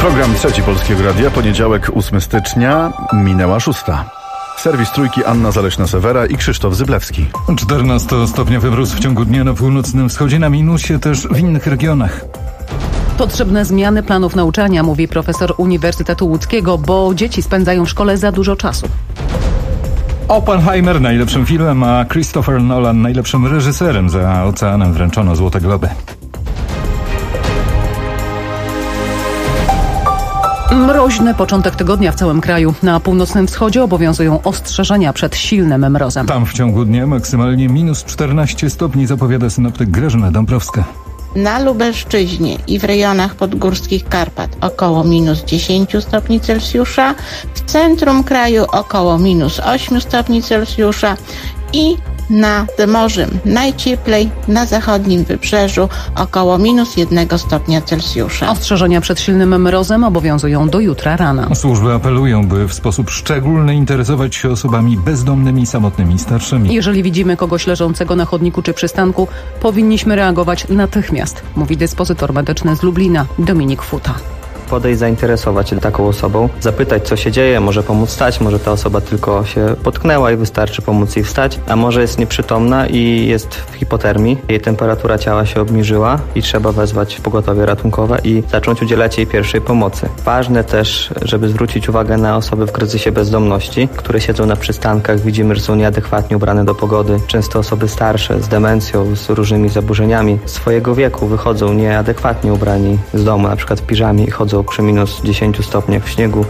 Program Trzeci Polskiego Radia, poniedziałek 8 stycznia, minęła 6. Serwis Trójki, Anna Zaleśna-Sewera i Krzysztof Zyblewski. 14-stopniowy mróz w ciągu dnia na północnym wschodzie, na minusie też w innych regionach. Potrzebne zmiany planów nauczania, mówi profesor Uniwersytetu Łódzkiego, bo dzieci spędzają w szkole za dużo czasu. Oppenheimer najlepszym filmem, a Christopher Nolan najlepszym reżyserem. Za oceanem wręczono Złote Globy. Mroźny początek tygodnia w całym kraju. Na północnym wschodzie obowiązują ostrzeżenia przed silnym mrozem. Tam w ciągu dnia maksymalnie minus 14 stopni, zapowiada synoptyk Grażyna Dąbrowska. Na Lubelszczyźnie i w rejonach podgórskich Karpat około minus 10 stopni Celsjusza, w centrum kraju około minus 8 stopni Celsjusza i nad morzem najcieplej na zachodnim wybrzeżu około minus 1 stopnia Celsjusza. Ostrzeżenia przed silnym mrozem obowiązują do jutra rana. Służby apelują, by w sposób szczególny interesować się osobami bezdomnymi, samotnymi, starszymi. Jeżeli widzimy kogoś leżącego na chodniku czy przystanku, powinniśmy reagować natychmiast, mówi dyspozytor medyczny z Lublina Dominik Futa. Podejść, zainteresować się taką osobą, zapytać, co się dzieje, może pomóc wstać, może ta osoba tylko się potknęła i wystarczy pomóc jej wstać, a może jest nieprzytomna i jest w hipotermii, jej temperatura ciała się obniżyła i trzeba wezwać pogotowie ratunkowe i zacząć udzielać jej pierwszej pomocy. Ważne też, żeby zwrócić uwagę na osoby w kryzysie bezdomności, które siedzą na przystankach, widzimy, że są nieadekwatnie ubrane do pogody. Często osoby starsze z demencją, z różnymi zaburzeniami swojego wieku wychodzą nieadekwatnie ubrani z domu, na przykład w piżamie i chodzą przy minus 10 stopniach w śniegu.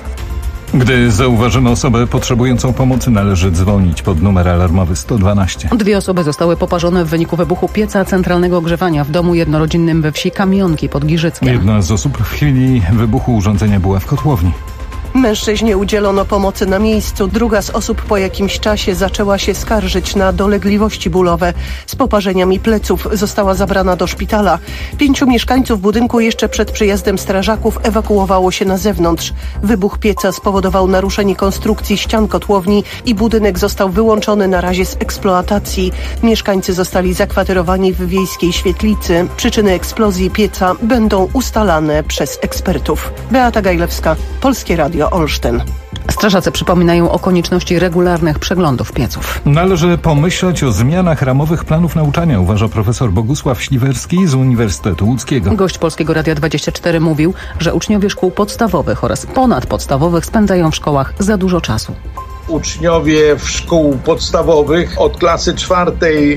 Gdy zauważymy osobę potrzebującą pomocy, należy dzwonić pod numer alarmowy 112. 2 osoby zostały poparzone w wyniku wybuchu pieca centralnego ogrzewania w domu jednorodzinnym we wsi Kamionki pod Giżyckiem. Jedna z osób w chwili wybuchu urządzenia była w kotłowni. Mężczyźnie udzielono pomocy na miejscu. Druga z osób po jakimś czasie zaczęła się skarżyć na dolegliwości bólowe. Z poparzeniami pleców została zabrana do szpitala. 5 mieszkańców budynku jeszcze przed przyjazdem strażaków ewakuowało się na zewnątrz. Wybuch pieca spowodował naruszenie konstrukcji ścian kotłowni i budynek został wyłączony na razie z eksploatacji. Mieszkańcy zostali zakwaterowani w wiejskiej świetlicy. Przyczyny eksplozji pieca będą ustalane przez ekspertów. Beata Gajlewska, Polskie Radio Olsztyn. Strażacy przypominają o konieczności regularnych przeglądów pieców. Należy pomyśleć o zmianach ramowych planów nauczania, uważa profesor Bogusław Śliwerski z Uniwersytetu Łódzkiego. Gość Polskiego Radia 24 mówił, że uczniowie szkół podstawowych oraz ponadpodstawowych spędzają w szkołach za dużo czasu. Uczniowie w szkół podstawowych od klasy 4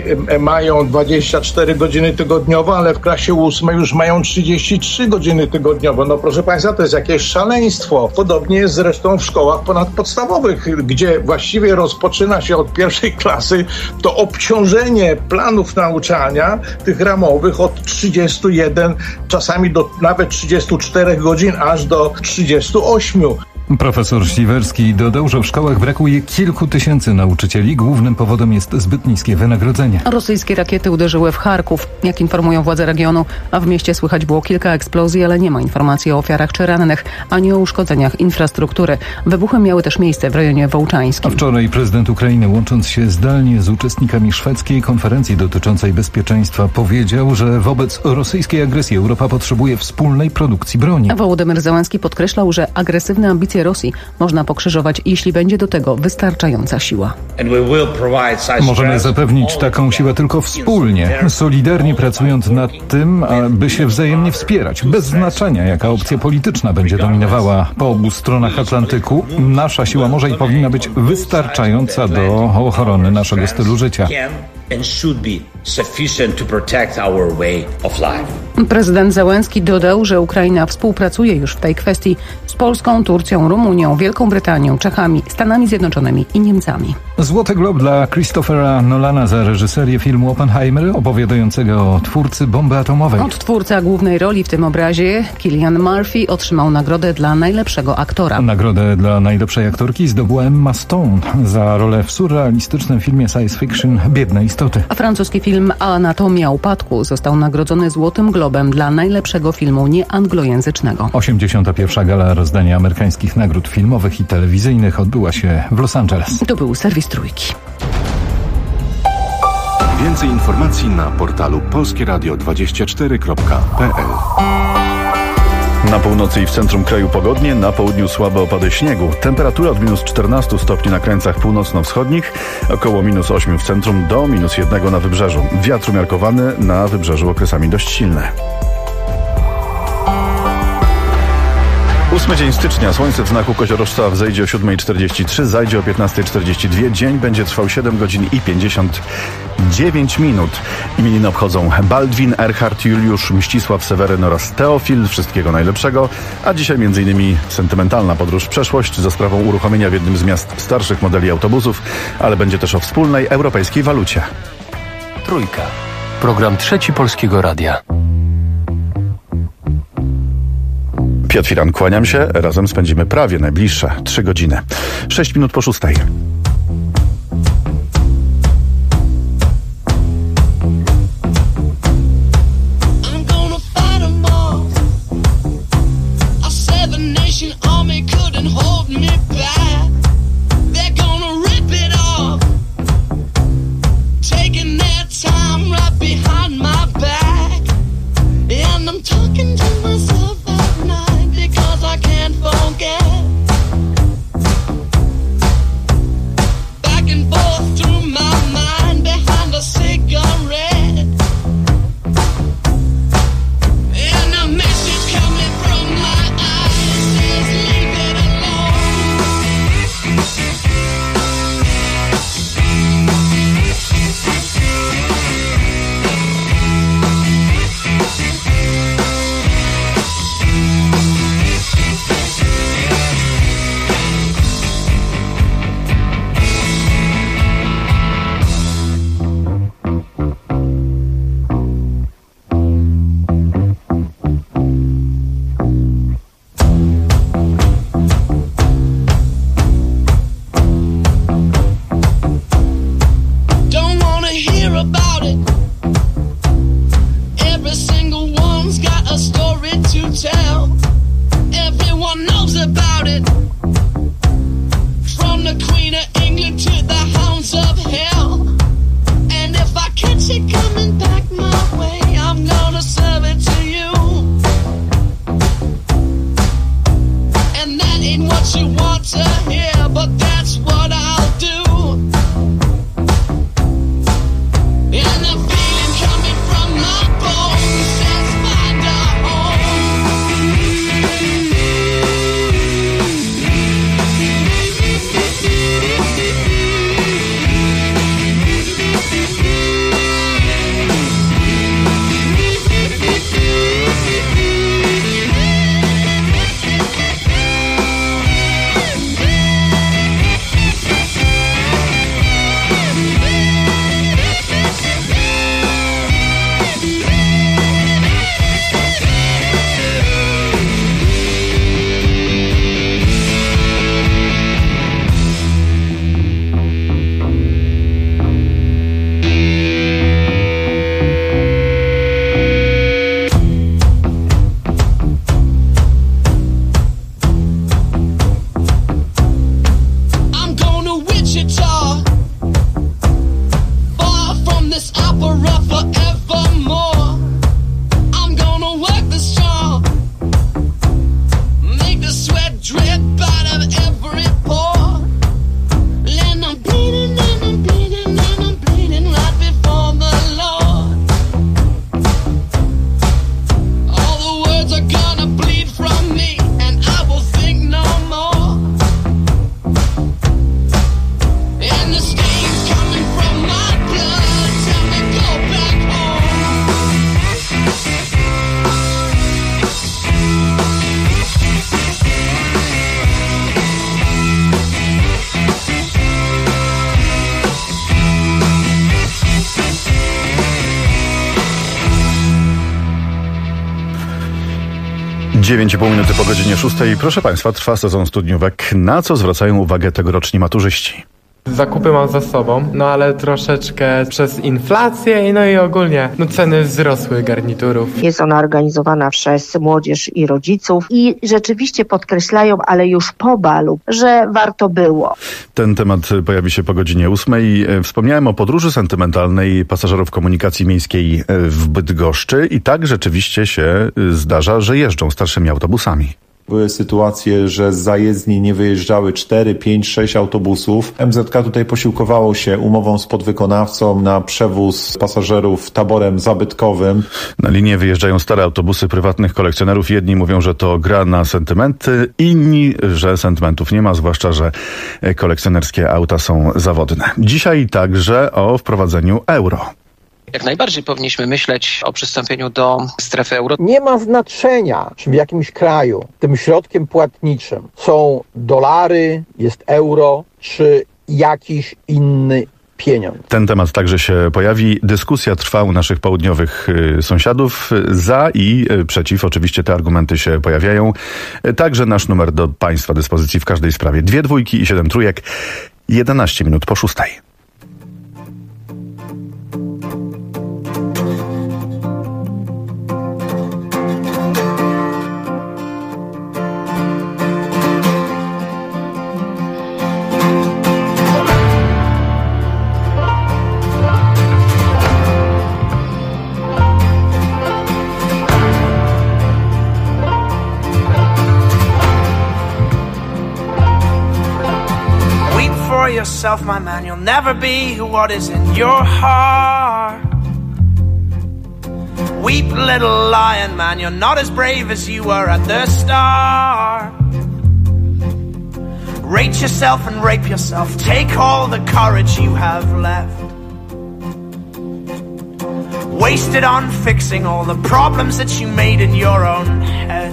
mają 24 godziny tygodniowo, ale w klasie 8 już mają 33 godziny tygodniowo. No proszę Państwa, to jest jakieś szaleństwo. Podobnie jest zresztą w szkołach ponadpodstawowych, gdzie właściwie rozpoczyna się od pierwszej klasy to obciążenie planów nauczania tych ramowych od 31, czasami do nawet 34 godzin, aż do 38. Profesor Śliwerski dodał, że w szkołach brakuje kilku tysięcy nauczycieli. Głównym powodem jest zbyt niskie wynagrodzenie. Rosyjskie rakiety uderzyły w Charków. Jak informują władze regionu, a w mieście słychać było kilka eksplozji, ale nie ma informacji o ofiarach czy rannych, ani o uszkodzeniach infrastruktury. Wybuchy miały też miejsce w rejonie wołczańskim. A wczoraj prezydent Ukrainy, łącząc się zdalnie z uczestnikami szwedzkiej konferencji dotyczącej bezpieczeństwa, powiedział, że wobec rosyjskiej agresji Europa potrzebuje wspólnej produkcji broni. Wołodymyr Zełenski podkreślał, że agresywne ambicje Rosji można pokrzyżować, jeśli będzie do tego wystarczająca siła. Możemy zapewnić taką siłę tylko wspólnie, solidarnie pracując nad tym, aby się wzajemnie wspierać. Bez znaczenia, jaka opcja polityczna będzie dominowała po obu stronach Atlantyku, nasza siła może i powinna być wystarczająca do ochrony naszego stylu życia. Prezydent Zełenski dodał, że Ukraina współpracuje już w tej kwestii z Polską, Turcją, Rumunią, Wielką Brytanią, Czechami, Stanami Zjednoczonymi i Niemcami. Złoty Glob dla Christophera Nolana za reżyserię filmu Oppenheimer, opowiadającego o twórcy bomby atomowej. Twórca głównej roli w tym obrazie, Cillian Murphy, otrzymał nagrodę dla najlepszego aktora. Nagrodę dla najlepszej aktorki zdobyła Emma Stone za rolę w surrealistycznym filmie science fiction Biedne istoty. A francuski film Anatomia upadku został nagrodzony Złotym Globem dla najlepszego filmu nieanglojęzycznego. 81. gala rozdania amerykańskich nagród filmowych i telewizyjnych odbyła się w Los Angeles. To był serwis Trójki. Więcej informacji na portalu polskieradio24.pl. Na północy i w centrum kraju pogodnie, na południu słabe opady śniegu. Temperatura od minus 14 stopni na krańcach północno-wschodnich, około minus 8 w centrum do minus 1 na wybrzeżu. Wiatr umiarkowany, na wybrzeżu okresami dość silny. 8 dzień stycznia. Słońce w znaku koziorożca wzejdzie o 7:43, zajdzie o 15:42. Dzień będzie trwał 7 godzin i 59 minut. Imieniny obchodzą Baldwin, Erhard, Juliusz, Mścisław, Seweryn oraz Teofil. Wszystkiego najlepszego. A dzisiaj m.in. sentymentalna podróż w przeszłość za sprawą uruchomienia w jednym z miast starszych modeli autobusów, ale będzie też o wspólnej europejskiej walucie. Trójka. Program Trzeci Polskiego Radia. Piotr Firan, kłaniam się. Razem spędzimy prawie najbliższe 3 godziny. 6 minut po 6. Dziewięć i pół minuty po godzinie 6. Proszę Państwa, trwa sezon studniówek. Na co zwracają uwagę tegoroczni maturzyści? Zakupy mam za sobą, ale troszeczkę przez inflację i ogólnie ceny wzrosły garniturów. Jest ona organizowana przez młodzież i rodziców i rzeczywiście podkreślają, ale już po balu, że warto było. Ten temat pojawi się po godzinie 8:00. Wspomniałem o podróży sentymentalnej pasażerów komunikacji miejskiej w Bydgoszczy i tak rzeczywiście się zdarza, że jeżdżą starszymi autobusami. Były sytuacje, że z zajezdni nie wyjeżdżały 4, 5, 6 autobusów. MZK tutaj posiłkowało się umową z podwykonawcą na przewóz pasażerów taborem zabytkowym. Na linię wyjeżdżają stare autobusy prywatnych kolekcjonerów. Jedni mówią, że to gra na sentymenty, inni, że sentymentów nie ma, zwłaszcza, że kolekcjonerskie auta są zawodne. Dzisiaj także o wprowadzeniu euro. Jak najbardziej powinniśmy myśleć o przystąpieniu do strefy euro. Nie ma znaczenia, czy w jakimś kraju tym środkiem płatniczym są dolary, jest euro, czy jakiś inny pieniądz. Ten temat także się pojawi. Dyskusja trwa u naszych południowych sąsiadów. Za i przeciw. Oczywiście te argumenty się pojawiają. Także nasz numer do Państwa dyspozycji w każdej sprawie. 2 dwójki i 7 trójek. 11 minut po 6:00. Yourself, my man, you'll never be what is in your heart. Weep, little lion man, you're not as brave as you were at the start. Rate yourself and rape yourself, take all the courage you have left. Waste it on fixing all the problems that you made in your own head.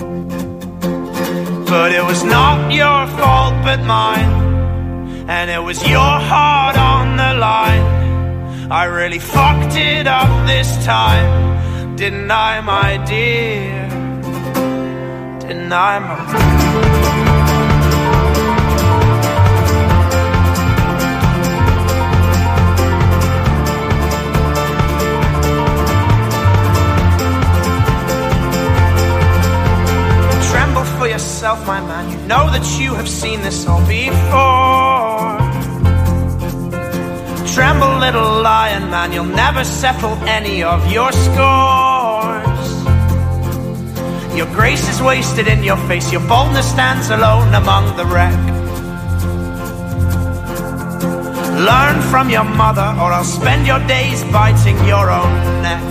But it was not your fault but mine, and it was your heart on the line. I really fucked it up this time, didn't I, my dear? Didn't I, my dear? Tremble for yourself, my man, you know that you have seen this all before. Tremble, little lion man, you'll never settle any of your scores. Your grace is wasted in your face, your boldness stands alone among the wreck. Learn from your mother, or I'll spend your days biting your own neck.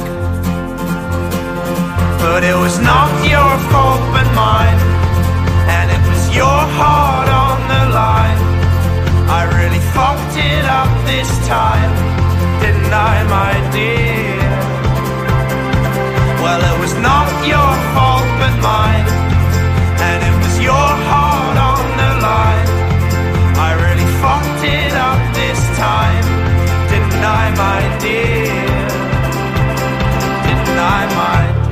But it was not your fault but mine, and it was your heart on the line. I really fucked it up this time, didn't I, my dear? Well, it was not your fault but mine, and it was your heart on the line. I really fucked it up this time, didn't I, my dear? Didn't I, my dear?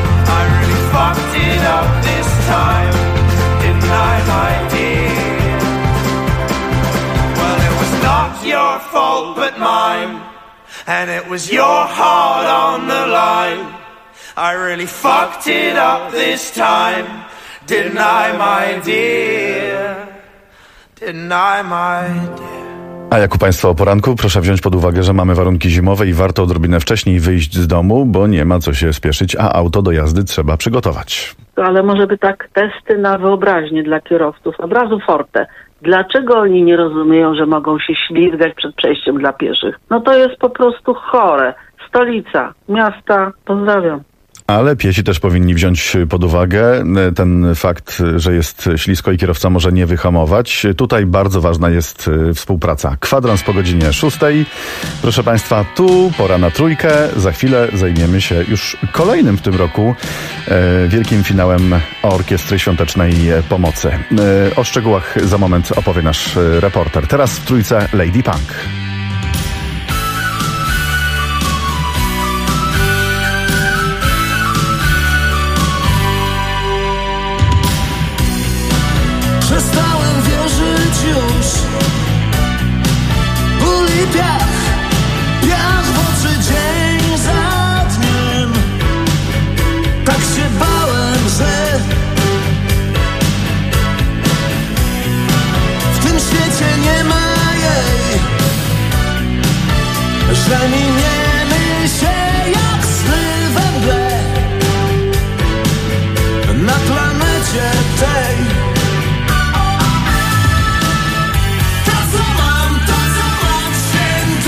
Time, didn't I, my dear? your fault but mine. And it was your heart on the line. I really fucked it up this time. Didn't I, my dear? Didn't I, my dear? A jak u Państwa o poranku, proszę wziąć pod uwagę, że mamy warunki zimowe i warto odrobinę wcześniej wyjść z domu, bo nie ma co się spieszyć, a auto do jazdy trzeba przygotować. Ale może by tak testy na wyobraźnię dla kierowców. Od razu forte. Dlaczego oni nie rozumieją, że mogą się ślizgać przed przejściem dla pieszych? No to jest po prostu chore. Stolica, miasta, pozdrawiam. Ale piesi też powinni wziąć pod uwagę ten fakt, że jest ślisko i kierowca może nie wyhamować. Tutaj bardzo ważna jest współpraca. Kwadrans po godzinie 6. Proszę Państwa, tu pora na trójkę. Za chwilę zajmiemy się już kolejnym w tym roku wielkim finałem Orkiestry Świątecznej Pomocy. O szczegółach za moment opowie nasz reporter. Teraz w trójce Lady Punk. Przestałem wierzyć już. Ból i piach, piach w oczy dzień za dniem. Tak się bałem, że w tym świecie nie ma jej, że miniemy się jak sny we mgle na planecie tej. To co mam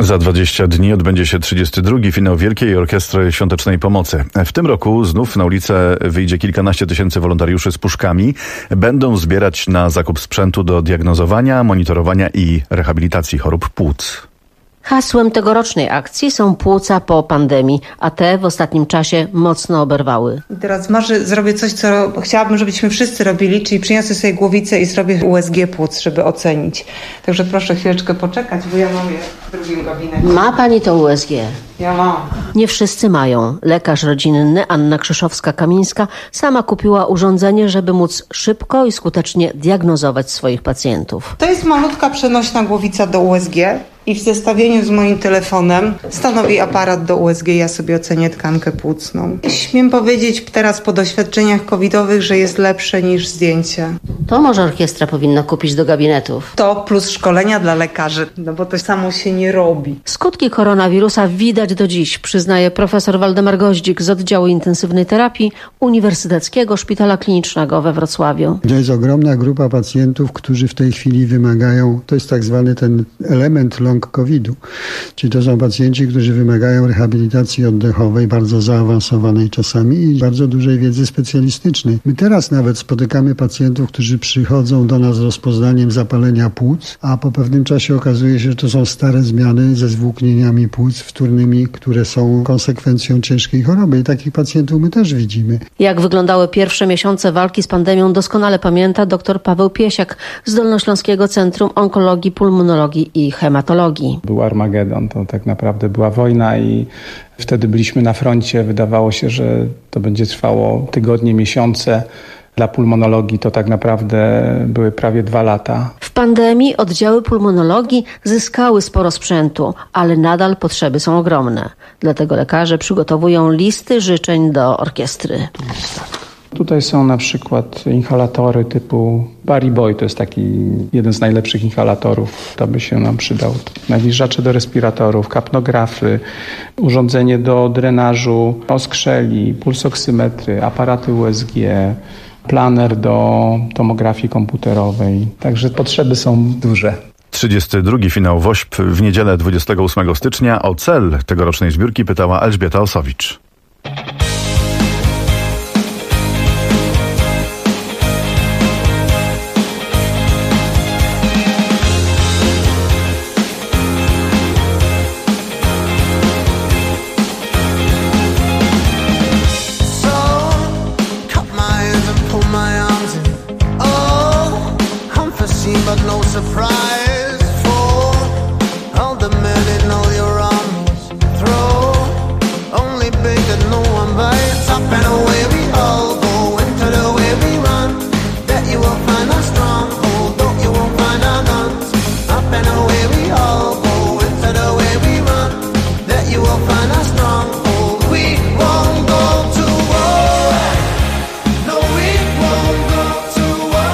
Za 20 dni odbędzie się 32. finał Wielkiej Orkiestry Świątecznej Pomocy. W tym roku znów na ulicę wyjdzie kilkanaście tysięcy wolontariuszy z puszkami. Będą zbierać na zakup sprzętu do diagnozowania, monitorowania i rehabilitacji chorób płuc. Hasłem tegorocznej akcji są płuca po pandemii, a te w ostatnim czasie mocno oberwały. Teraz zrobię coś, co chciałabym, żebyśmy wszyscy robili, czyli przyniosę sobie głowicę i zrobię USG płuc, żeby ocenić. Także proszę chwileczkę poczekać, bo ja mam je w drugim gabinecie. Ma pani to USG? Ja mam. Nie wszyscy mają. Lekarz rodzinny Anna Krzyszowska-Kamińska sama kupiła urządzenie, żeby móc szybko i skutecznie diagnozować swoich pacjentów. To jest malutka przenośna głowica do USG. I w zestawieniu z moim telefonem stanowi aparat do USG, ja sobie ocenię tkankę płucną. Śmiem powiedzieć teraz po doświadczeniach covidowych, że jest lepsze niż zdjęcie. To może orkiestra powinna kupić do gabinetów. To plus szkolenia dla lekarzy, no bo to samo się nie robi. Skutki koronawirusa widać do dziś, przyznaje profesor Waldemar Goździk z oddziału intensywnej terapii Uniwersyteckiego Szpitala Klinicznego we Wrocławiu. To jest ogromna grupa pacjentów, którzy w tej chwili wymagają, to jest tak zwany ten element long COVID-u. Czyli to są pacjenci, którzy wymagają rehabilitacji oddechowej, bardzo zaawansowanej czasami i bardzo dużej wiedzy specjalistycznej. My teraz nawet spotykamy pacjentów, którzy przychodzą do nas z rozpoznaniem zapalenia płuc, a po pewnym czasie okazuje się, że to są stare zmiany ze zwłóknieniami płuc wtórnymi, które są konsekwencją ciężkiej choroby i takich pacjentów my też widzimy. Jak wyglądały pierwsze miesiące walki z pandemią, doskonale pamięta dr Paweł Piesiak z Dolnośląskiego Centrum Onkologii, Pulmonologii i Hematologii. Był Armagedon, to tak naprawdę była wojna i wtedy byliśmy na froncie. Wydawało się, że to będzie trwało tygodnie, miesiące. Dla pulmonologii to tak naprawdę były prawie 2 lata. W pandemii oddziały pulmonologii zyskały sporo sprzętu, ale nadal potrzeby są ogromne. Dlatego lekarze przygotowują listy życzeń do orkiestry. Tutaj są na przykład inhalatory typu Barry Boy, to jest taki jeden z najlepszych inhalatorów, to by się nam przydał. Nawilżacze do respiratorów, kapnografy, urządzenie do drenażu, oskrzeli, pulsoksymetry, aparaty USG, planer do tomografii komputerowej. Także potrzeby są duże. 32. finał WOŚP w niedzielę 28 stycznia. O cel tegorocznej zbiórki pytała Elżbieta Osowicz. But no surprise for all the men in all your armies. Throw only big that no one bites. Up and away we all go into the way we run. That you will find us strong, although you won't find our guns. Up and away we all go into the way we run. That you will find us strong, we won't go to war. No, we won't go to war.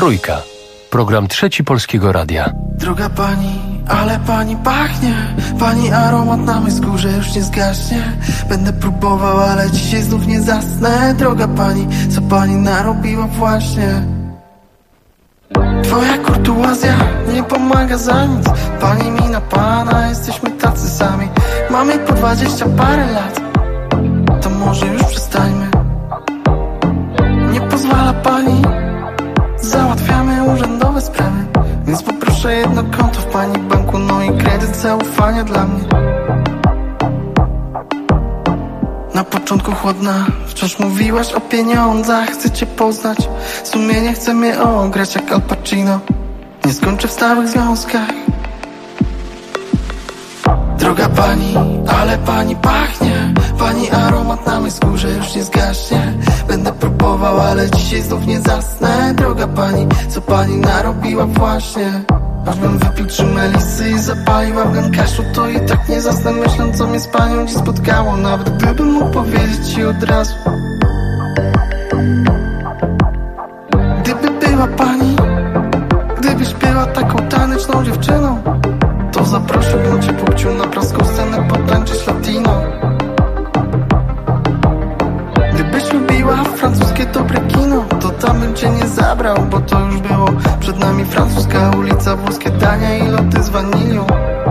Trójka. Program Trzeci Polskiego Radia. Droga pani, ale pani pachnie. Pani aromat na mojej skórze już nie zgaśnie. Będę próbował, ale dzisiaj znów nie zasnę. Droga pani, co pani narobiła właśnie? Twoja kurtuazja nie pomaga za nic. Pani mi na pana, jesteśmy tacy sami. Mamy po 20 parę lat, to może już przestańmy. Nie pozwala pani, załatwiamy urzędowe sprawy. Więc poproszę jedno konto w pani banku, no i kredyt zaufania dla mnie. Na początku chłodna, wciąż mówiłaś o pieniądzach. Chcę cię poznać, sumienie chce mnie ograć jak Al Pacino. Nie skończę w stałych związkach. Droga pani, ale pani pachnie. Pani aromat na mojej skórze już nie zgaśnie. Będę próbował, ale dzisiaj znów nie zasnę. Droga pani, co pani narobiła właśnie? Aż bym wypił 3 melisy i zapaliła w Gankaszu, to i tak nie zasnę, myśląc co mnie z panią dziś spotkało. Nawet gdybym mógł powiedzieć ci od razu. Gdyby była pani, gdybyś była taką taneczną dziewczyną, to zaprosiłbym cię płciu na praską scenę potańczyć latino. Gdybyś lubiła francuskie dobre kino, to tam bym cię nie zabrał, bo to już było. Przed nami francuska ulica, włoskie dania i loty z wanilią.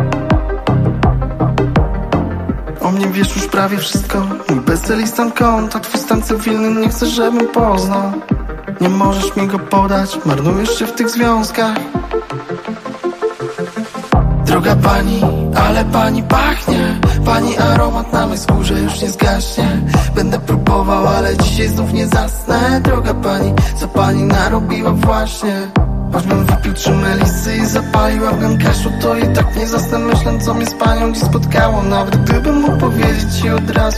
O mnie wiesz już prawie wszystko. Mój bestseller i stan konta, twój stan cywilny nie chcę, żebym poznał. Nie możesz mi go podać, marnujesz się w tych związkach. Droga pani, ale pani pachnie. Pani aromat na mojej skórze już nie zgaśnie. Będę próbował, ale dzisiaj znów nie zasnę. Droga pani, co pani narobiła właśnie? Aż bym wypił 3 melisy i zapaliła w Gankaszu, to i tak nie zasnę, myśląc co mnie z panią dziś spotkało. Nawet gdybym mógł powiedzieć ci od razu.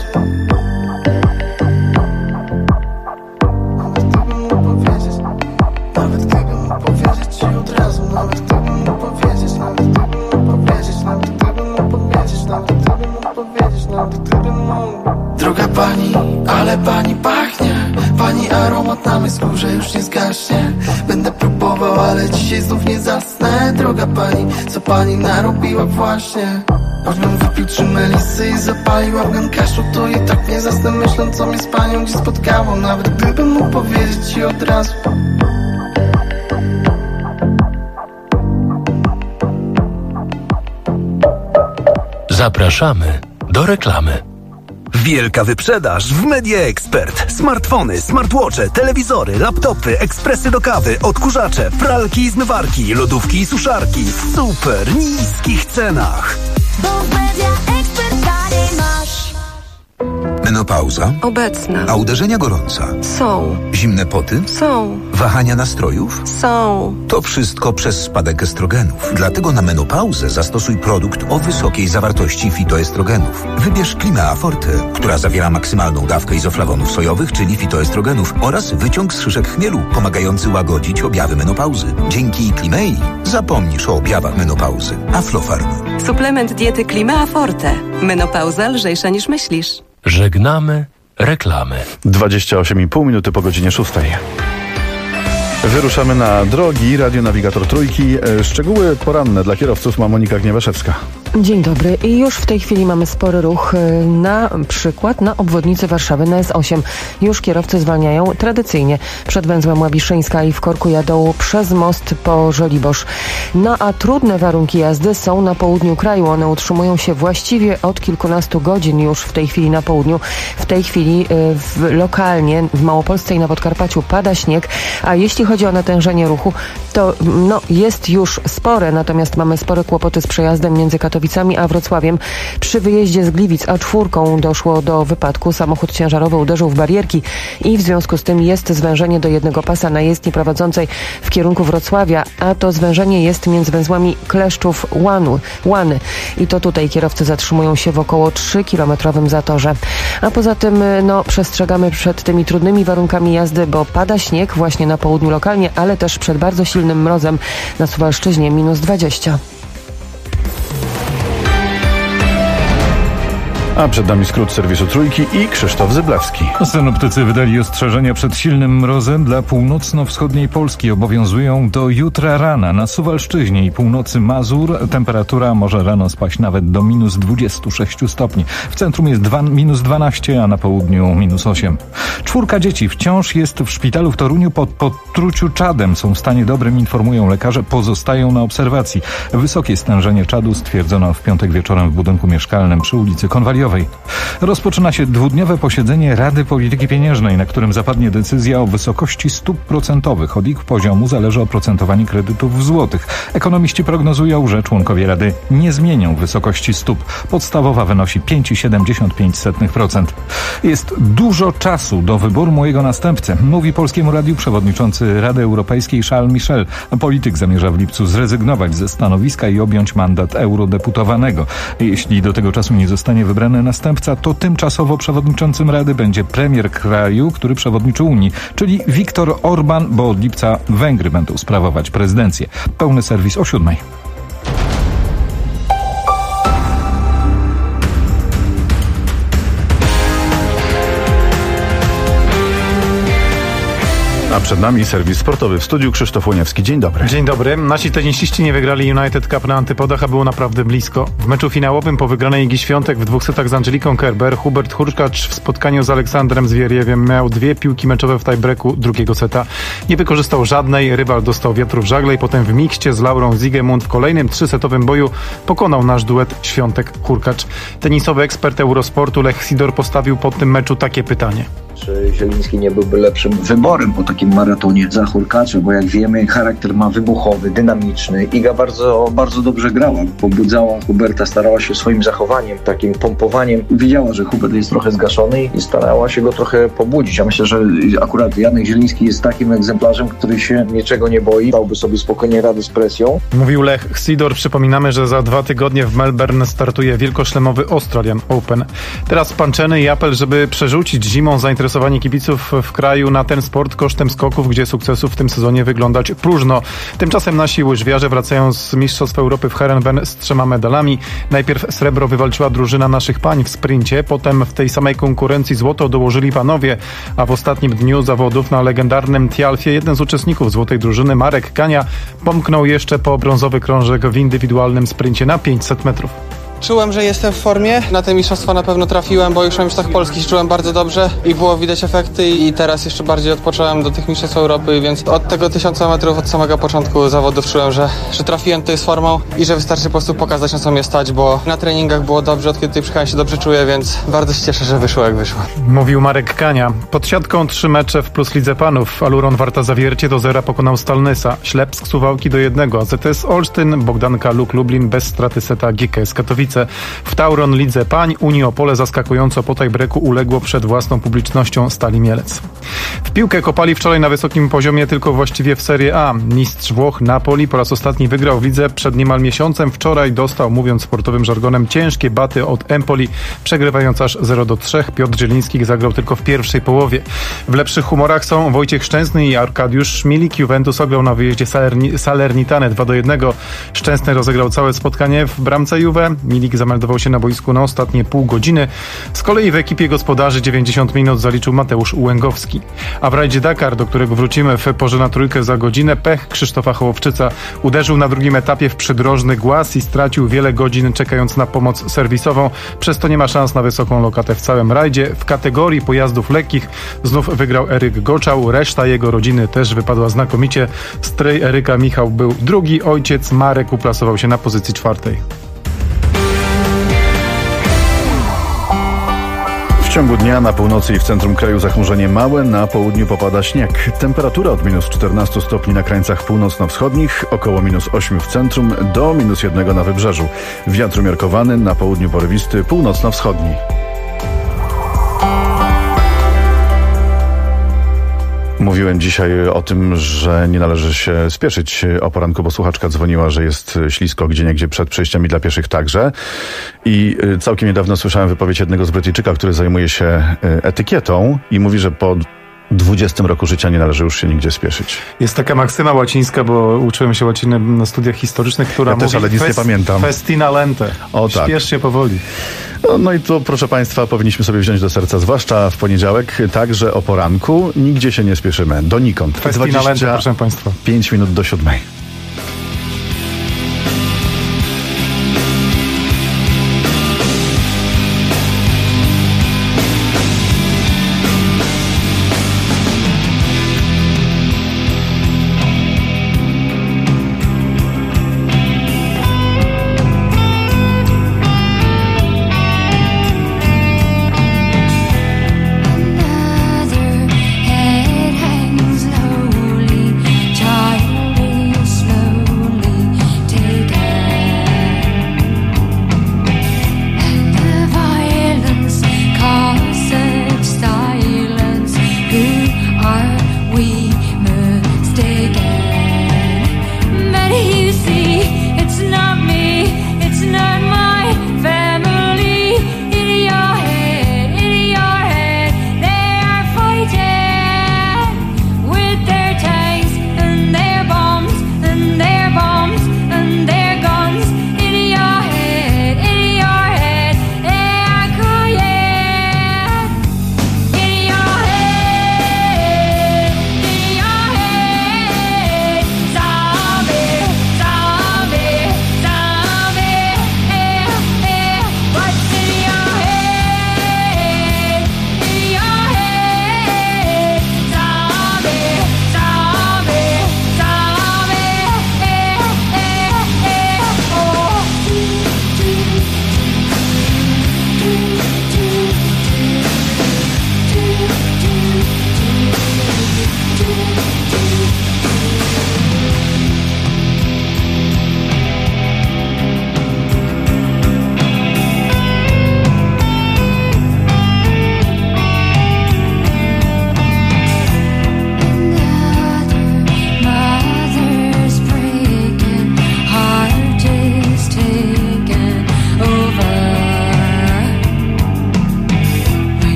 Nawet gdybym mógł powiedzieć ci od razu. Nawet gdybym mógł powiedzieć, nawet gdybym mógł powiedzieć, nawet gdybym mógł powiedzieć, nawet gdybym mógł powiedzieć, nawet gdybym mógł. Droga pani, ale pani pachnie. Pani aromat na mojej skórze już nie zgaśnie. Będę próbował, ale dzisiaj znów nie zasnę. Droga pani, co pani narobiła właśnie? Aż bym wypił 3 melisy i zapaliła w Gankaszu, to i tak nie zasnę, myśląc co mnie z panią dziś spotkało. Nawet gdybym mógł powiedzieć ci od razu. Zapraszamy do reklamy. Wielka wyprzedaż w Media Expert. Smartfony, smartwatche, telewizory, laptopy, ekspresy do kawy, odkurzacze, pralki i zmywarki, lodówki i suszarki w super niskich cenach. Bo w Media Expert taniej masz. Menopauza? Obecna. A uderzenia gorąca? Są. Zimne poty? Są. Wahania nastrojów? Są. To wszystko przez spadek estrogenów. Dlatego na menopauzę zastosuj produkt o wysokiej zawartości fitoestrogenów. Wybierz Klimea Forte, która zawiera maksymalną dawkę izoflawonów sojowych, czyli fitoestrogenów, oraz wyciąg z szyszek chmielu, pomagający łagodzić objawy menopauzy. Dzięki Klimei zapomnisz o objawach menopauzy. Aflofarm. Suplement diety Klimea Forte. Menopauza lżejsza niż myślisz. Żegnamy reklamy. 28,5 minuty po godzinie 6. Wyruszamy na drogi. Radionawigator Trójki. Szczegóły poranne dla kierowców ma Monika Gniewaszewska. Dzień dobry. I już w tej chwili mamy spory ruch, na przykład na obwodnicy Warszawy na S8. Już kierowcy zwalniają tradycyjnie przed węzłem Ławiszyńska i w korku jadą przez most po Żoliborz. No a trudne warunki jazdy są na południu kraju. One utrzymują się właściwie od kilkunastu godzin już w tej chwili na południu. W tej chwili lokalnie w Małopolsce i na Podkarpaciu pada śnieg, a jeśli chodzi o natężenie ruchu, to jest już spore, natomiast mamy spore kłopoty z przejazdem między Katowicami a Wrocławiem. Przy wyjeździe z Gliwic A4 doszło do wypadku. Samochód ciężarowy uderzył w barierki i w związku z tym jest zwężenie do jednego pasa na jezdni prowadzącej w kierunku Wrocławia, a to zwężenie jest między węzłami Kleszczów Łany. I to tutaj kierowcy zatrzymują się w około 3-kilometrowym zatorze. A poza tym przestrzegamy przed tymi trudnymi warunkami jazdy, bo pada śnieg właśnie na południu lokalnie, ale też przed bardzo silnym mrozem na Suwalszczyźnie -20. A przed nami skrót serwisu Trójki i Krzysztof Zyblewski. Synoptycy wydali ostrzeżenia przed silnym mrozem dla północno-wschodniej Polski. Obowiązują do jutra rana. Na Suwalszczyźnie i północy Mazur temperatura może rano spaść nawet do minus 26 stopni. W centrum jest minus 12, a na południu minus 8. 4 dzieci wciąż jest w szpitalu w Toruniu po potruciu czadem. Są w stanie dobrym, informują lekarze, pozostają na obserwacji. Wysokie stężenie czadu stwierdzono w piątek wieczorem w budynku mieszkalnym przy ulicy Konwaliowej. Rozpoczyna się dwudniowe posiedzenie Rady Polityki Pieniężnej, na którym zapadnie decyzja o wysokości stóp procentowych. Od ich poziomu zależy oprocentowanie kredytów w złotych. Ekonomiści prognozują, że członkowie Rady nie zmienią wysokości stóp. Podstawowa wynosi 5,75%. Jest dużo czasu do wyboru mojego następcy, mówi Polskiemu Radiu przewodniczący Rady Europejskiej Charles Michel. Polityk zamierza w lipcu zrezygnować ze stanowiska i objąć mandat eurodeputowanego. Jeśli do tego czasu nie zostanie wybrany następca, to tymczasowo przewodniczącym Rady będzie premier kraju, który przewodniczy Unii, czyli Viktor Orbán, bo od lipca Węgry będą sprawować prezydencję. Pełny serwis o 7:00. A przed nami serwis sportowy w studiu Krzysztof Łoniewski. Dzień dobry. Dzień dobry. Nasi tenisiści nie wygrali United Cup na antypodach, a było naprawdę blisko. W meczu finałowym po wygranej Igi Świątek w 2 setach z Angeliką Kerber, Hubert Hurkacz w spotkaniu z Aleksandrem Zwieriewem miał 2 piłki meczowe w tiebreaku drugiego seta. Nie wykorzystał żadnej, rywal dostał wiatru w żagle i potem w mikście z Laurą Zigemund w kolejnym 3-setowym boju pokonał nasz duet Świątek-Hurkacz. Tenisowy ekspert Eurosportu Lech Sidor postawił po tym meczu takie pytanie. Czy Zieliński nie byłby lepszym wyborem po takim maratonie za Hurkacza, bo jak wiemy, charakter ma wybuchowy, dynamiczny. Iga bardzo dobrze grała, pobudzała Huberta, starała się swoim zachowaniem, takim pompowaniem. Widziała, że Hubert jest trochę zgaszony i starała się go trochę pobudzić. Ja myślę, że akurat Janek Zieliński jest takim egzemplarzem, który się niczego nie boi, dałby sobie spokojnie radę z presją. Mówił Lech Sidor. Przypominamy, że za 2 tygodnie w Melbourne startuje wielkoszlemowy Australian Open. Teraz panczeny i apel, żeby przerzucić zimą zainteresowanie kibiców w kraju na ten sport kosztem skoków, gdzie sukcesów w tym sezonie wyglądać próżno. Tymczasem nasi łyżwiarze wracają z Mistrzostw Europy w Heerenveen z 3 medalami. Najpierw srebro wywalczyła drużyna naszych pań w sprincie, potem w tej samej konkurencji złoto dołożyli panowie, a w ostatnim dniu zawodów na legendarnym Tialfie jeden z uczestników złotej drużyny, Marek Kania, pomknął jeszcze po brązowy krążek w indywidualnym sprincie na 500 metrów. Czułem, że jestem w formie. Na te mistrzostwa na pewno trafiłem, bo już na mistrzostwach Polski się czułem bardzo dobrze i było widać efekty i teraz jeszcze bardziej odpocząłem do tych mistrzostw Europy, więc od tego 1000 metrów, od samego początku zawodów czułem, że trafiłem tutaj z formą i że wystarczy po prostu pokazać, na co mnie stać, bo na treningach było dobrze, od kiedy tutaj przyjechałem się dobrze czuję, więc bardzo się cieszę, że wyszło jak wyszło. Mówił Marek Kania. Pod siatką 3 mecze w Plus Lidze Panów. Aluron Warta Zawiercie do 0 pokonał Stalnysa. Ślepsk Suwałki do 1. AZS Olsztyn, Bogdanka Luk Lublin bez straty seta GKS Katowice. W Tauron Lidze Pań Unii Opole zaskakująco po tiebreaku uległo przed własną publicznością Stali Mielec. W piłkę kopali wczoraj na wysokim poziomie tylko właściwie w Serie A. Mistrz Włoch Napoli po raz ostatni wygrał w lidze przed niemal miesiącem. Wczoraj dostał, mówiąc sportowym żargonem, ciężkie baty od Empoli, przegrywając aż 0-3. Piotr Zieliński zagrał tylko w pierwszej połowie. W lepszych humorach są Wojciech Szczęsny i Arkadiusz Szmilik. Juventus ograł na wyjeździe Salernitane 2-1. Szczęsny rozegrał całe spotkanie w bramce Juve. Milik zameldował się na boisku na ostatnie pół godziny. Z kolei w ekipie gospodarzy 90 minut zaliczył Mateusz Łęgowski. A w rajdzie Dakar, do którego wrócimy w porze na trójkę za godzinę, pech Krzysztofa Hołowczyca uderzył na drugim etapie w przydrożny głaz i stracił wiele godzin czekając na pomoc serwisową. Przez to nie ma szans na wysoką lokatę w całym rajdzie. W kategorii pojazdów lekkich znów wygrał Eryk Goczał. Reszta jego rodziny też wypadła znakomicie. Stryj Eryka Michał był drugi, ojciec Marek uplasował się na pozycji 4. W ciągu dnia na północy i w centrum kraju zachmurzenie małe, na południu popada śnieg. Temperatura od minus 14 stopni na krańcach północno-wschodnich, około minus 8 w centrum, do minus 1 na wybrzeżu. Wiatr umiarkowany, na południu porywisty, północno-wschodni. Mówiłem dzisiaj o tym, że nie należy się spieszyć o poranku, bo słuchaczka dzwoniła, że jest ślisko gdzieniegdzie przed przejściami dla pieszych także. I całkiem niedawno słyszałem wypowiedź jednego z Brytyjczyka, który zajmuje się etykietą i mówi, że po 20 roku życia nie należy już się nigdzie spieszyć. Jest taka maksyma łacińska, bo uczyłem się łaciny na studiach historycznych, która Ja też, mówi ale nic nie pamiętam. Festina lente. O tak. Śpiesz się powoli. No i to, proszę Państwa, powinniśmy sobie wziąć do serca, zwłaszcza w poniedziałek, także o poranku. Nigdzie się nie spieszymy. Donikąd. Festina lente, proszę Państwa. 5 minut do 7. Another head hangs lowly, childish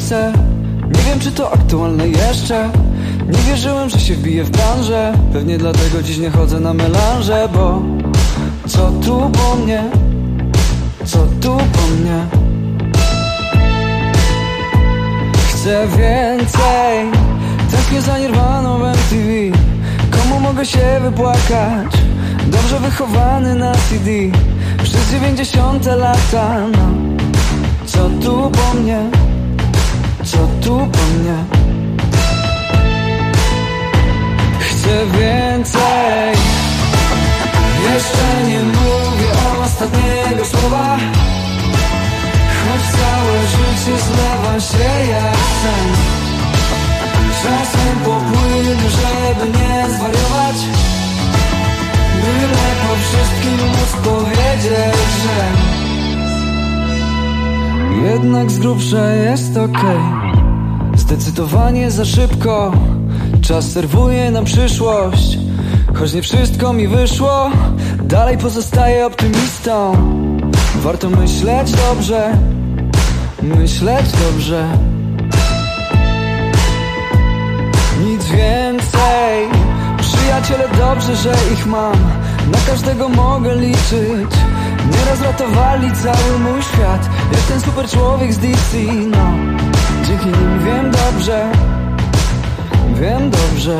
miejsce. Nie wiem, czy to aktualne jeszcze. Nie wierzyłem, że się wbiję w branżę. Pewnie dlatego dziś nie chodzę na melanże. Bo co tu po mnie? Co tu po mnie? Chcę więcej. Tęsknię za Nirwaną w MTV. Komu mogę się wypłakać? Dobrze wychowany na CD. Przez 90 lata, no. Co tu po mnie? Co tu po mnie? Chcę więcej. Jeszcze nie mówię ostatniego słowa. Choć całe życie zlewa się jak sen. Czasem popłynę, żeby nie zwariować. Byle po wszystkim móc powiedzieć, że jednak z grubsza jest okej. Zdecydowanie za szybko. Czas serwuje nam przyszłość. Choć nie wszystko mi wyszło, dalej pozostaję optymistą. Warto myśleć dobrze. Myśleć dobrze. Nic więcej. Przyjaciele, dobrze, że ich mam. Na każdego mogę liczyć. Nieraz ratowali cały mój świat. Jak ten super człowiek z DC, no. Dzięki nim wiem dobrze. Wiem dobrze.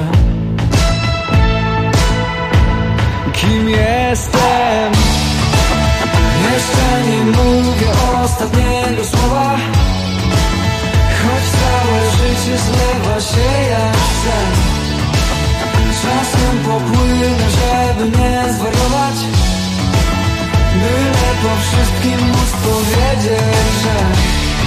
Kim jestem? Jeszcze nie mówię ostatniego słowa. Choć całe życie zlewa się jak sen. Czasem popłynę, żeby nie zwariować. Byle po wszystkim móc powiedzieć, że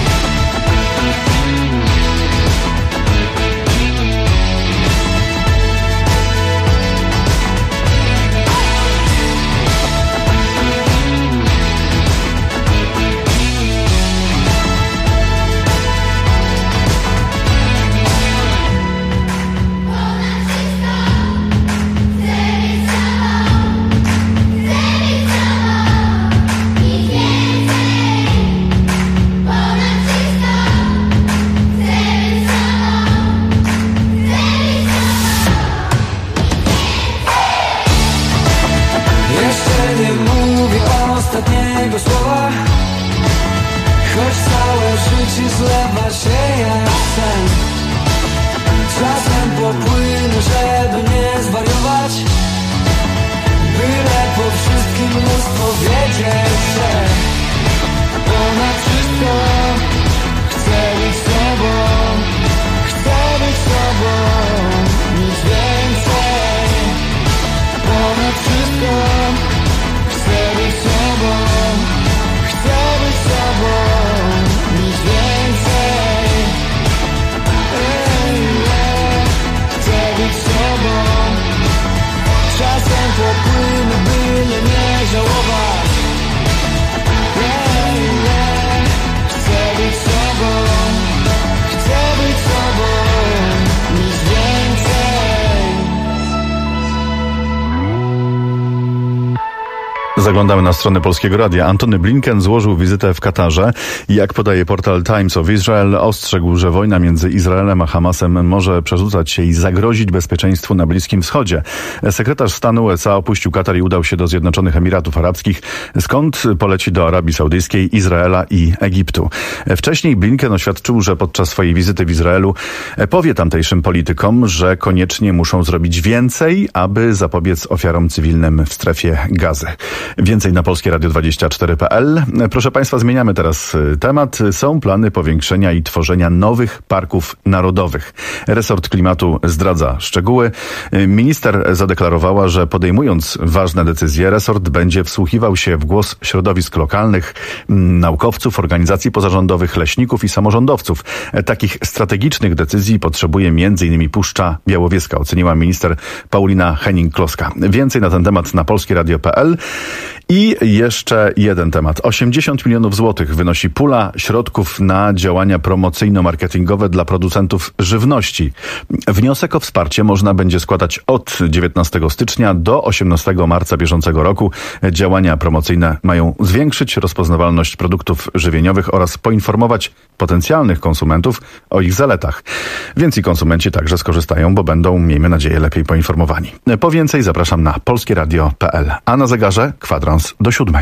ostatniego słowa. Choć całe życie zlewa się jak sen. Czasem popłynę, żeby nie zwariować. Byle po wszystkim móc powiedzieć, że ponad wszystko chcę być sobą. Chcę być sobą. Nic więcej. Ponad wszystko chcę być sobą, chcę być sobą, nic więcej. Chcę być sobą. Czasem popłynę, byle nie żałować. Chcę być sobą, chcę być sobą, nic więcej. Zaglądamy na stronę Polskiego Radia. Antony Blinken złożył wizytę w Katarze i jak podaje portal Times of Israel, ostrzegł, że wojna między Izraelem a Hamasem może przerzucać się i zagrozić bezpieczeństwu na Bliskim Wschodzie. Sekretarz stanu USA opuścił Katar i udał się do Zjednoczonych Emiratów Arabskich, skąd poleci do Arabii Saudyjskiej, Izraela i Egiptu. Wcześniej Blinken oświadczył, że podczas swojej wizyty w Izraelu powie tamtejszym politykom, że koniecznie muszą zrobić więcej, aby zapobiec ofiarom cywilnym w strefie Gazy. Więcej na polskieradio24.pl. Proszę Państwa, zmieniamy teraz temat. Są plany powiększenia i tworzenia nowych parków narodowych. Resort Klimatu zdradza szczegóły. Minister zadeklarowała, że podejmując ważne decyzje, resort będzie wsłuchiwał się w głos środowisk lokalnych, naukowców, organizacji pozarządowych, leśników i samorządowców. Takich strategicznych decyzji potrzebuje m.in. Puszcza Białowieska, oceniła minister Paulina Henning-Kloska. Więcej na ten temat na polskieradio.pl. I jeszcze jeden temat. 80 milionów złotych wynosi pula środków na działania promocyjno-marketingowe dla producentów żywności. Wniosek o wsparcie można będzie składać od 19 stycznia do 18 marca bieżącego roku. Działania promocyjne mają zwiększyć rozpoznawalność produktów żywieniowych oraz poinformować potencjalnych konsumentów o ich zaletach. Więc i konsumenci także skorzystają, bo będą, miejmy nadzieję, lepiej poinformowani. Po więcej zapraszam na polskieradio.pl. A na zegarze kwadrans do 7.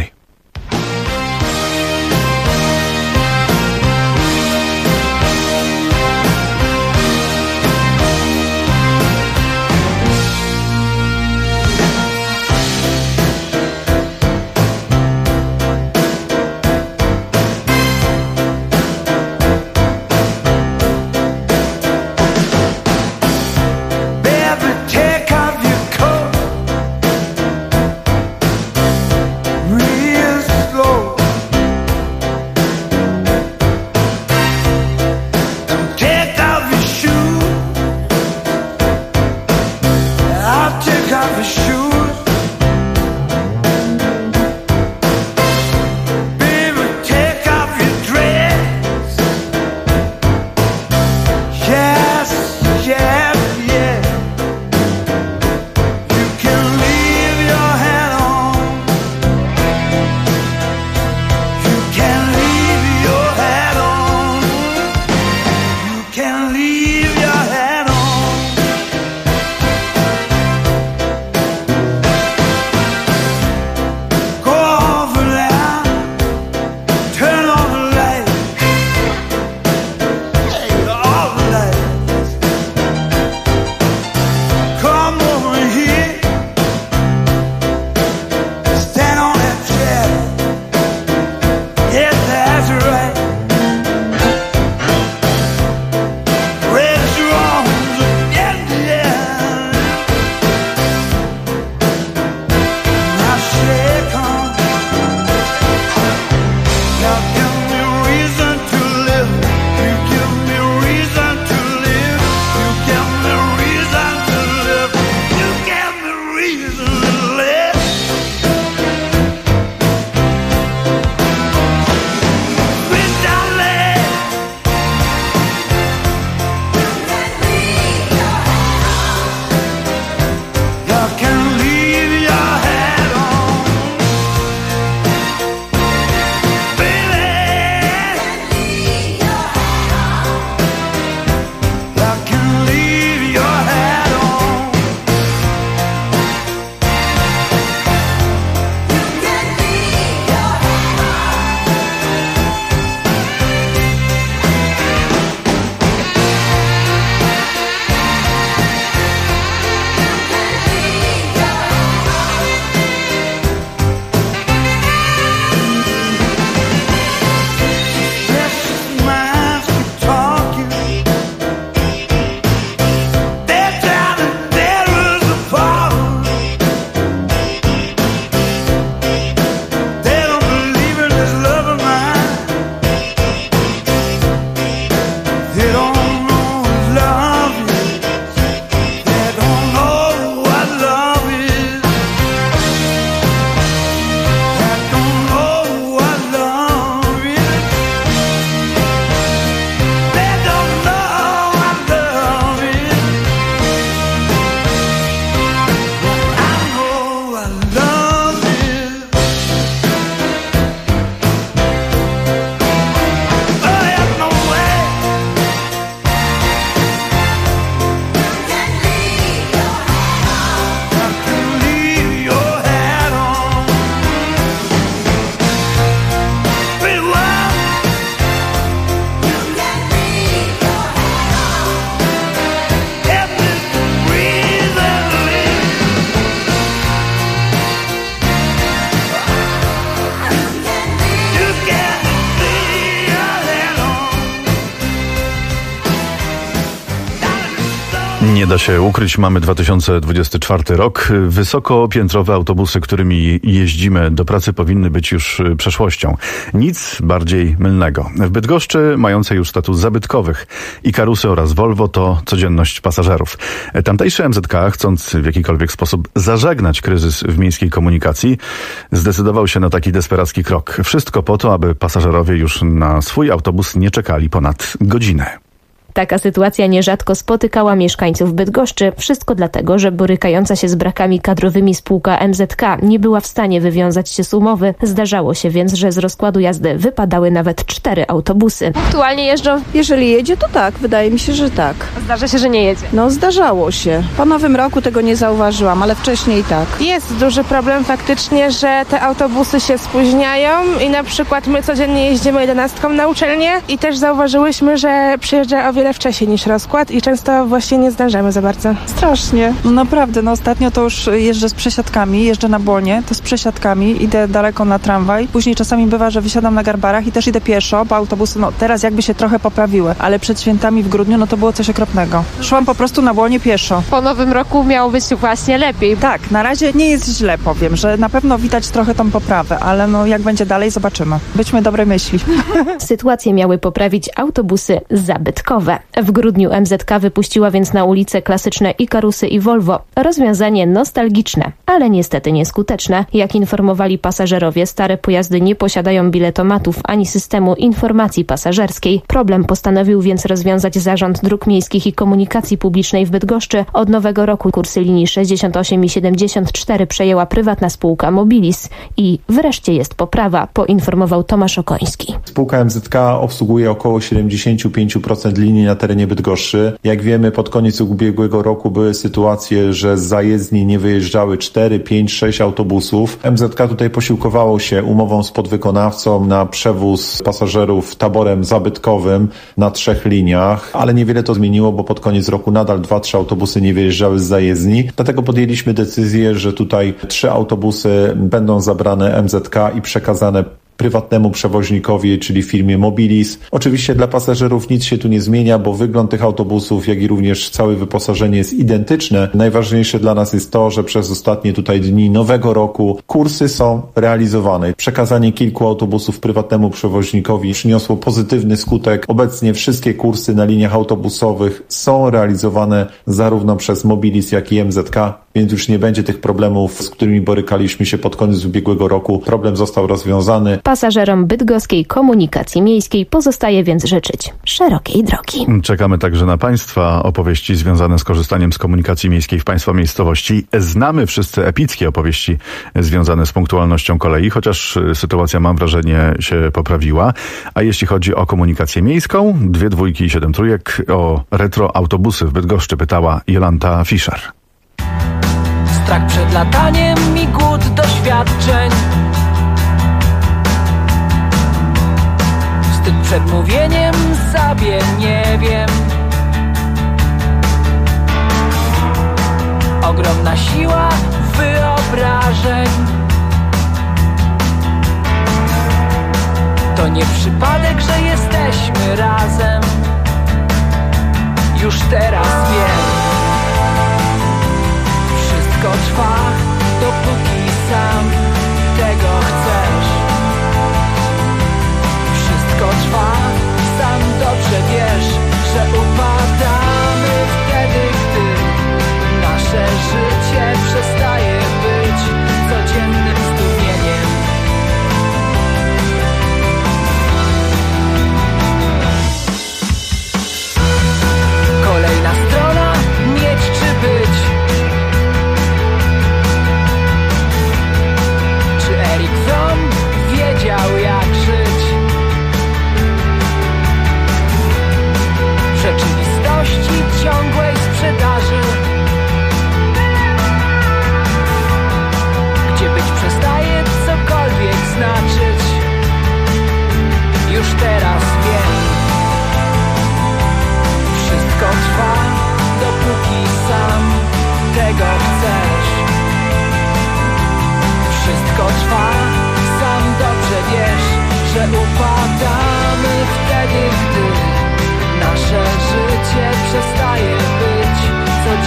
Nie da się ukryć, mamy 2024 rok. Wysokopiętrowe autobusy, którymi jeździmy do pracy, powinny być już przeszłością. Nic bardziej mylnego. W Bydgoszczy, mające już status zabytkowych, Ikarusy oraz Volvo to codzienność pasażerów. Tamtejszy MZK, chcąc w jakikolwiek sposób zażegnać kryzys w miejskiej komunikacji, zdecydował się na taki desperacki krok. Wszystko po to, aby pasażerowie już na swój autobus nie czekali ponad godzinę. Taka sytuacja nierzadko spotykała mieszkańców Bydgoszczy. Wszystko dlatego, że borykająca się z brakami kadrowymi spółka MZK nie była w stanie wywiązać się z umowy. Zdarzało się więc, że z rozkładu jazdy wypadały nawet 4 autobusy. Aktualnie jeżdżą? Jeżeli jedzie, to tak. Wydaje mi się, że tak. Zdarza się, że nie jedzie? No zdarzało się. Po Nowym Roku tego nie zauważyłam, ale wcześniej tak. Jest duży problem faktycznie, że te autobusy się spóźniają i na przykład my codziennie jeździmy 11 na uczelnię i też zauważyłyśmy, że przyjeżdża o wiele wcześniej niż rozkład i często właśnie nie zdążamy za bardzo. Strasznie. No naprawdę, no ostatnio to już jeżdżę z przesiadkami, jeżdżę na Błonie, to z przesiadkami, idę daleko na tramwaj. Później czasami bywa, że wysiadam na Garbarach i też idę pieszo, bo autobusy, no teraz jakby się trochę poprawiły, ale przed świętami w grudniu, no to było coś okropnego. Szłam po prostu na Błonie pieszo. Po Nowym Roku miało być właśnie lepiej. Tak, na razie nie jest źle, powiem, że na pewno widać trochę tą poprawę, ale no jak będzie dalej, zobaczymy. Byćmy dobre myśli. Sytuację miały poprawić autobusy zabytkowe. W grudniu MZK wypuściła więc na ulicę klasyczne Ikarusy i Volvo. Rozwiązanie nostalgiczne, ale niestety nieskuteczne. Jak informowali pasażerowie, stare pojazdy nie posiadają biletomatów ani systemu informacji pasażerskiej. Problem postanowił więc rozwiązać Zarząd Dróg Miejskich i Komunikacji Publicznej w Bydgoszczy. Od nowego roku kursy linii 68 i 74 przejęła prywatna spółka Mobilis. I wreszcie jest poprawa, poinformował Tomasz Okoński. Spółka MZK obsługuje około 75% linii na terenie Bydgoszczy. Jak wiemy, pod koniec ubiegłego roku były sytuacje, że z zajezdni nie wyjeżdżały 4, 5, 6 autobusów. MZK tutaj posiłkowało się umową z podwykonawcą na przewóz pasażerów taborem zabytkowym na 3 liniach, ale niewiele to zmieniło, bo pod koniec roku nadal 2-3 autobusy nie wyjeżdżały z zajezdni. Dlatego podjęliśmy decyzję, że tutaj 3 autobusy będą zabrane MZK i przekazane prywatnemu przewoźnikowi, czyli firmie Mobilis. Oczywiście dla pasażerów nic się tu nie zmienia, bo wygląd tych autobusów, jak i również całe wyposażenie jest identyczne. Najważniejsze dla nas jest to, że przez ostatnie tutaj dni nowego roku kursy są realizowane. Przekazanie kilku autobusów prywatnemu przewoźnikowi przyniosło pozytywny skutek. Obecnie wszystkie kursy na liniach autobusowych są realizowane zarówno przez Mobilis, jak i MZK, więc już nie będzie tych problemów, z którymi borykaliśmy się pod koniec ubiegłego roku. Problem został rozwiązany. Pasażerom bydgoskiej komunikacji miejskiej pozostaje więc życzyć szerokiej drogi. Czekamy także na Państwa opowieści związane z korzystaniem z komunikacji miejskiej w Państwa miejscowości. Znamy wszyscy epickie opowieści związane z punktualnością kolei, chociaż sytuacja, mam wrażenie, się poprawiła. A jeśli chodzi o komunikację miejską, 2 dwójki i 7 trójek, o retroautobusy w Bydgoszczy pytała Jolanta Fischer. Strach przed lataniem i głód doświadczeń, wstyd przed mówieniem sobie nie wiem. Ogromna siła wyobrażeń, to nie przypadek, że jesteśmy razem. Już teraz wiem, wszystko trwa, dopóki sam tego chcesz. Wszystko trwa, sam dobrze wiesz, że upadamy wtedy, gdy nasze życie przestaje być codziennym zdumieniem. Kolejna strona, mieć czy być. Czy Erik Fromm wiedział, jak żyć? W rzeczywistości ciągłej sprzedaży, gdzie być przestaje cokolwiek znaczyć. Już teraz wiem, wszystko trwa, dopóki sam tego chcesz. Wszystko trwa, sam dobrze wiesz, że upadamy wtedy, gdy nasze życie przestaje być codziennym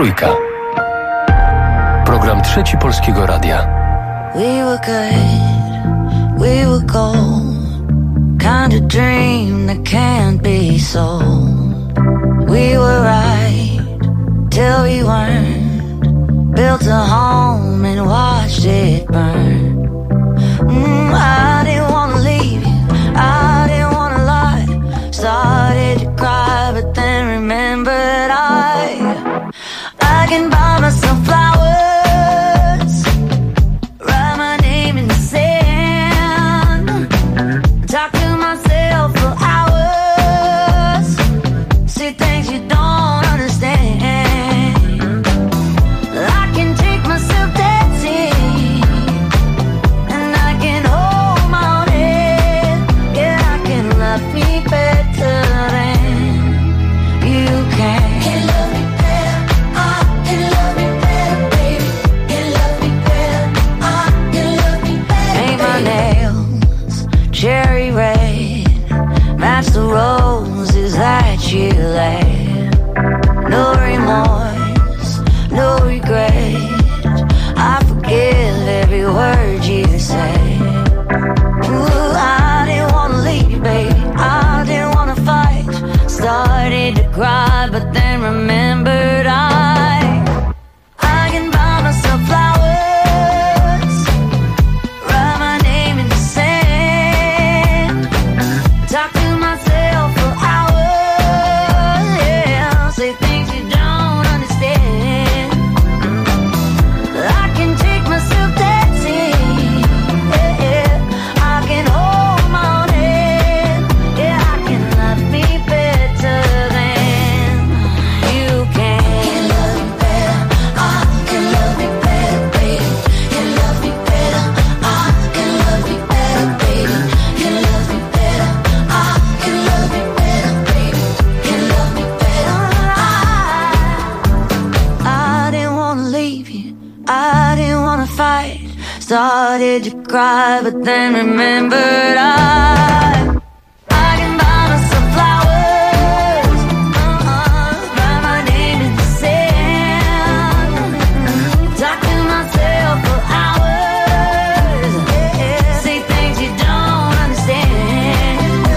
Trójka. Program Trzeci Polskiego Radia. We were good, we were gold. Kind of dream that can't be sold. We were right till we weren't. Built a home and watched it burn. I didn't wanna leave you, I didn't wanna lie. Started to cry, but then remembered I can buy myself flowers, write my name in the sand, talk to myself for hours, see things you don't understand. I can take myself dancing, and I can hold my own head. Yeah, I can love me better than you can. Can love me better, I can love me better, baby. Can love me better, I can love me better. Paint my nails cherry red, match the roses that you laid. No remorse, no regret. I forgive every word you say. Ooh, I didn't wanna leave, baby. I didn't wanna fight. Started to cry, but then remembered I can buy myself flowers, write my name in the sand, talk to myself for hours, yeah, say things you don't understand. I can take myself dancing, yeah, I can hold my own head, yeah, I can love me better than you can. Can love me better, I can love me better, baby. Can love me better, I can love me better, baby. Can love me better, I can love me better, baby. Can love me better, I didn't wanna leave you, I didn't wanna fight. Started to cry, but then remembered I can buy myself flowers, write my name in the sand, talk to myself for hours, yeah, say things you don't understand.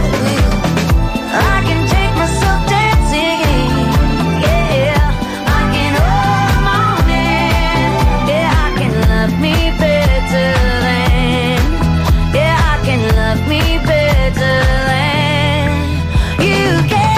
I can take myself dancing, yeah, I can hold my own hand, yeah, I can love me better than, yeah, I can love me better than you can.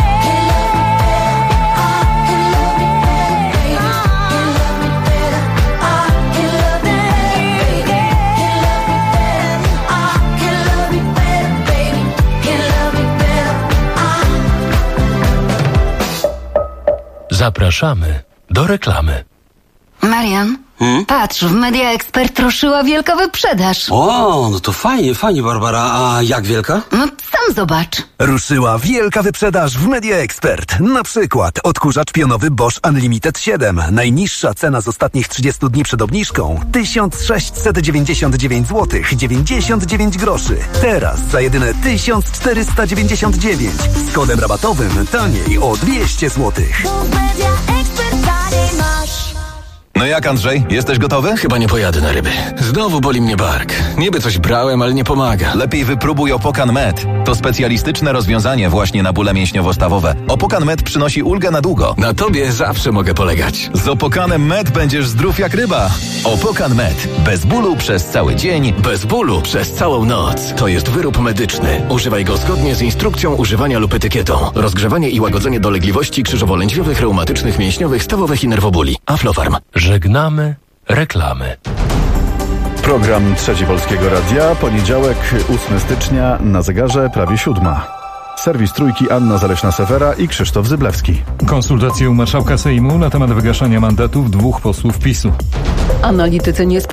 Zapraszamy do reklamy. Marian, patrz, w Media Expert ruszyła wielka wyprzedaż. O, no to fajnie, fajnie, Barbara. A jak wielka? No sam zobacz. Ruszyła wielka wyprzedaż w Media Expert. Na przykład odkurzacz pionowy Bosch Unlimited 7. Najniższa cena z ostatnich 30 dni przed obniżką 1699 zł 99 groszy. Teraz za jedyne 1499. Z kodem rabatowym taniej o 200 zł. No jak, Andrzej? Jesteś gotowy? Chyba nie pojadę na ryby. Znowu boli mnie bark. Niby coś brałem, ale nie pomaga. Lepiej wypróbuj Opokan Med. To specjalistyczne rozwiązanie właśnie na bóle mięśniowo-stawowe. Opokan Med przynosi ulgę na długo. Na tobie zawsze mogę polegać. Z Opokanem Med będziesz zdrów jak ryba. Opokan Med. Bez bólu przez cały dzień. Bez bólu przez całą noc. To jest wyrób medyczny. Używaj go zgodnie z instrukcją używania lub etykietą. Rozgrzewanie i łagodzenie dolegliwości krzyżowo-lędźwiowych, reumatycznych, mięśniowych, stawowych i nerwobóli. Aflofarm. Żegnamy reklamy. Program Trzeci Polskiego Radia, poniedziałek, 8 stycznia, na zegarze prawie 7. Serwis Trójki, Anna Zaleśna-Sewera i Krzysztof Zyblewski. Konsultacje u marszałka Sejmu na temat wygaszania mandatów 2 posłów PiS-u. Analitycy nie